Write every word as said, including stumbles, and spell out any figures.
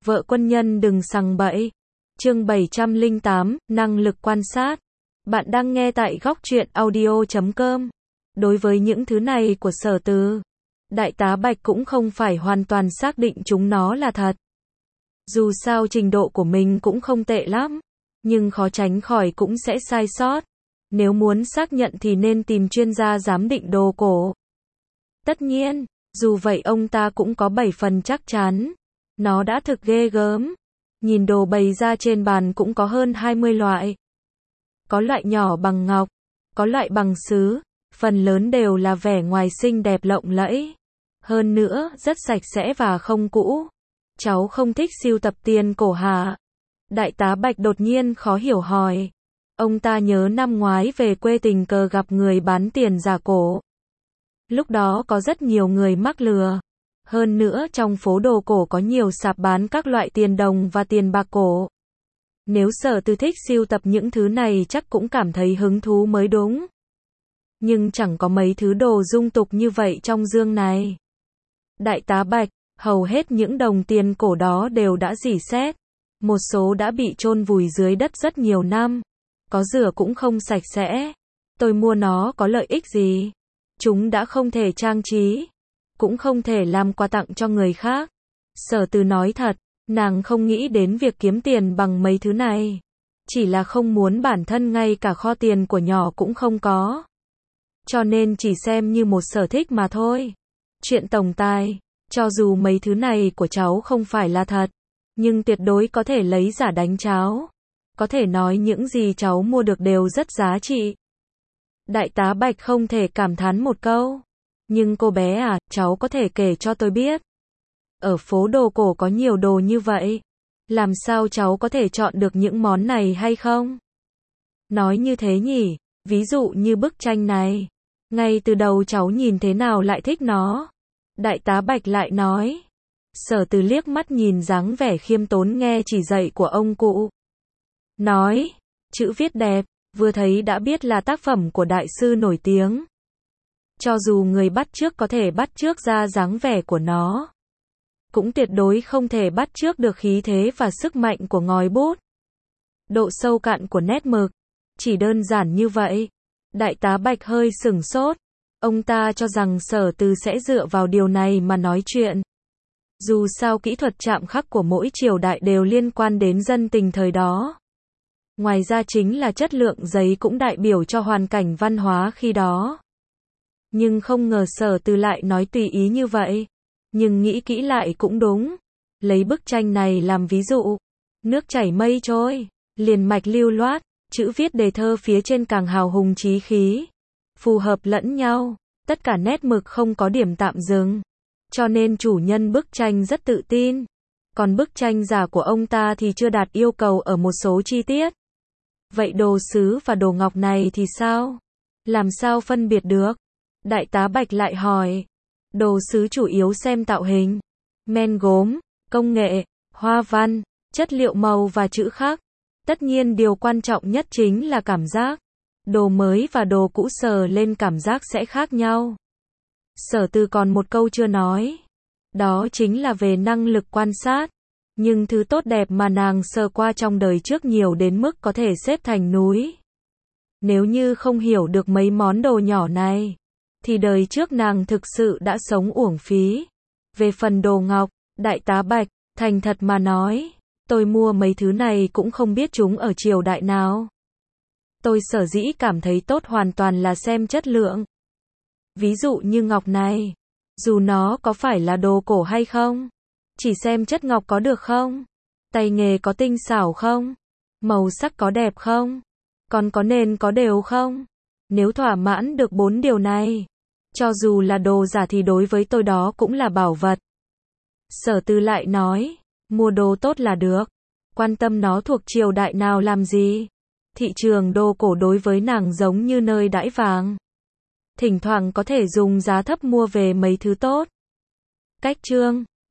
Vợ quân nhân đừng sằng bậy. Chương bảy trăm lẻ tám, năng lực quan sát. Bạn đang nghe tại góc truyện audio chấm com. Đối với những thứ này của Sở Từ, Đại tá Bạch cũng không phải hoàn toàn xác định chúng nó là thật. Dù sao trình độ của mình cũng không tệ lắm, nhưng khó tránh khỏi cũng sẽ sai sót. Nếu muốn xác nhận thì nên tìm chuyên gia giám định đồ cổ. Tất nhiên, dù vậy ông ta cũng có bảy phần chắc chắn. Nó đã thực ghê gớm. Nhìn đồ bày ra trên bàn cũng có hơn hai mươi loại. Có loại nhỏ bằng ngọc, có loại bằng sứ, phần lớn đều là vẻ ngoài xinh đẹp lộng lẫy. Hơn nữa, rất sạch sẽ và không cũ. Cháu không thích sưu tập tiền cổ hả? Đại tá Bạch đột nhiên khó hiểu hỏi. Ông ta nhớ năm ngoái về quê tình cờ gặp người bán tiền giả cổ. Lúc đó có rất nhiều người mắc lừa. Hơn nữa trong phố đồ cổ có nhiều sạp bán các loại tiền đồng và tiền bạc cổ. Nếu Sở Từ thích sưu tập những thứ này chắc cũng cảm thấy hứng thú mới đúng. Nhưng chẳng có mấy thứ đồ dung tục như vậy trong dương này. Đại tá Bạch, hầu hết những đồng tiền cổ đó đều đã rỉ sét. Một số đã bị chôn vùi dưới đất rất nhiều năm. Có rửa cũng không sạch sẽ. Tôi mua nó có lợi ích gì? Chúng đã không thể trang trí, cũng không thể làm quà tặng cho người khác. Sở Từ nói thật, nàng không nghĩ đến việc kiếm tiền bằng mấy thứ này. Chỉ là không muốn bản thân ngay cả kho tiền của nhỏ cũng không có. Cho nên chỉ xem như một sở thích mà thôi. Chuyện tổng tài, cho dù mấy thứ này của cháu không phải là thật, nhưng tuyệt đối có thể lấy giả đánh cháo. Có thể nói những gì cháu mua được đều rất giá trị. Đại tá Bạch không thể cảm thán một câu. Nhưng cô bé à, cháu có thể kể cho tôi biết. Ở phố đồ cổ có nhiều đồ như vậy. Làm sao cháu có thể chọn được những món này hay không? Nói như thế nhỉ, ví dụ như bức tranh này. Ngay từ đầu cháu nhìn thế nào lại thích nó? Đại tá Bạch lại nói. Sở Từ liếc mắt nhìn dáng vẻ khiêm tốn nghe chỉ dạy của ông cụ. Nói, chữ viết đẹp, vừa thấy đã biết là tác phẩm của đại sư nổi tiếng. Cho dù người bắt chước có thể bắt chước ra dáng vẻ của nó, cũng tuyệt đối không thể bắt chước được khí thế và sức mạnh của ngòi bút. Độ sâu cạn của nét mực, chỉ đơn giản như vậy. Đại tá Bạch hơi sửng sốt. Ông ta cho rằng Sở Từ sẽ dựa vào điều này mà nói chuyện. Dù sao kỹ thuật chạm khắc của mỗi triều đại đều liên quan đến dân tình thời đó. Ngoài ra chính là chất lượng giấy cũng đại biểu cho hoàn cảnh văn hóa khi đó. Nhưng không ngờ Sở Từ lại nói tùy ý như vậy. Nhưng nghĩ kỹ lại cũng đúng. Lấy bức tranh này làm ví dụ. Nước chảy mây trôi, liền mạch lưu loát, chữ viết đề thơ phía trên càng hào hùng chí khí. Phù hợp lẫn nhau, tất cả nét mực không có điểm tạm dừng. Cho nên chủ nhân bức tranh rất tự tin. Còn bức tranh giả của ông ta thì chưa đạt yêu cầu ở một số chi tiết. Vậy đồ sứ và đồ ngọc này thì sao? Làm sao phân biệt được? Đại tá Bạch lại hỏi. Đồ sứ chủ yếu xem tạo hình, men gốm, công nghệ, hoa văn, chất liệu màu và chữ khắc. Tất nhiên điều quan trọng nhất chính là cảm giác. Đồ mới và đồ cũ sờ lên cảm giác sẽ khác nhau. Sở Từ còn một câu chưa nói. Đó chính là về năng lực quan sát. Nhưng thứ tốt đẹp mà nàng sờ qua trong đời trước nhiều đến mức có thể xếp thành núi. Nếu như không hiểu được mấy món đồ nhỏ này, thì đời trước nàng thực sự đã sống uổng phí. Về phần đồ ngọc, đại tá Bạch, thành thật mà nói, tôi mua mấy thứ này cũng không biết chúng ở triều đại nào. Tôi sở dĩ cảm thấy tốt hoàn toàn là xem chất lượng. Ví dụ như ngọc này, dù nó có phải là đồ cổ hay không, chỉ xem chất ngọc có được không, tay nghề có tinh xảo không, màu sắc có đẹp không, còn có nền có đều không. Nếu thỏa mãn được bốn điều này, cho dù là đồ giả thì đối với tôi đó cũng là bảo vật. Sở Từ lại nói, mua đồ tốt là được, quan tâm nó thuộc triều đại nào làm gì. Thị trường đồ cổ đối với nàng giống như nơi đãi vàng. Thỉnh thoảng có thể dùng giá thấp mua về mấy thứ tốt. Cách chương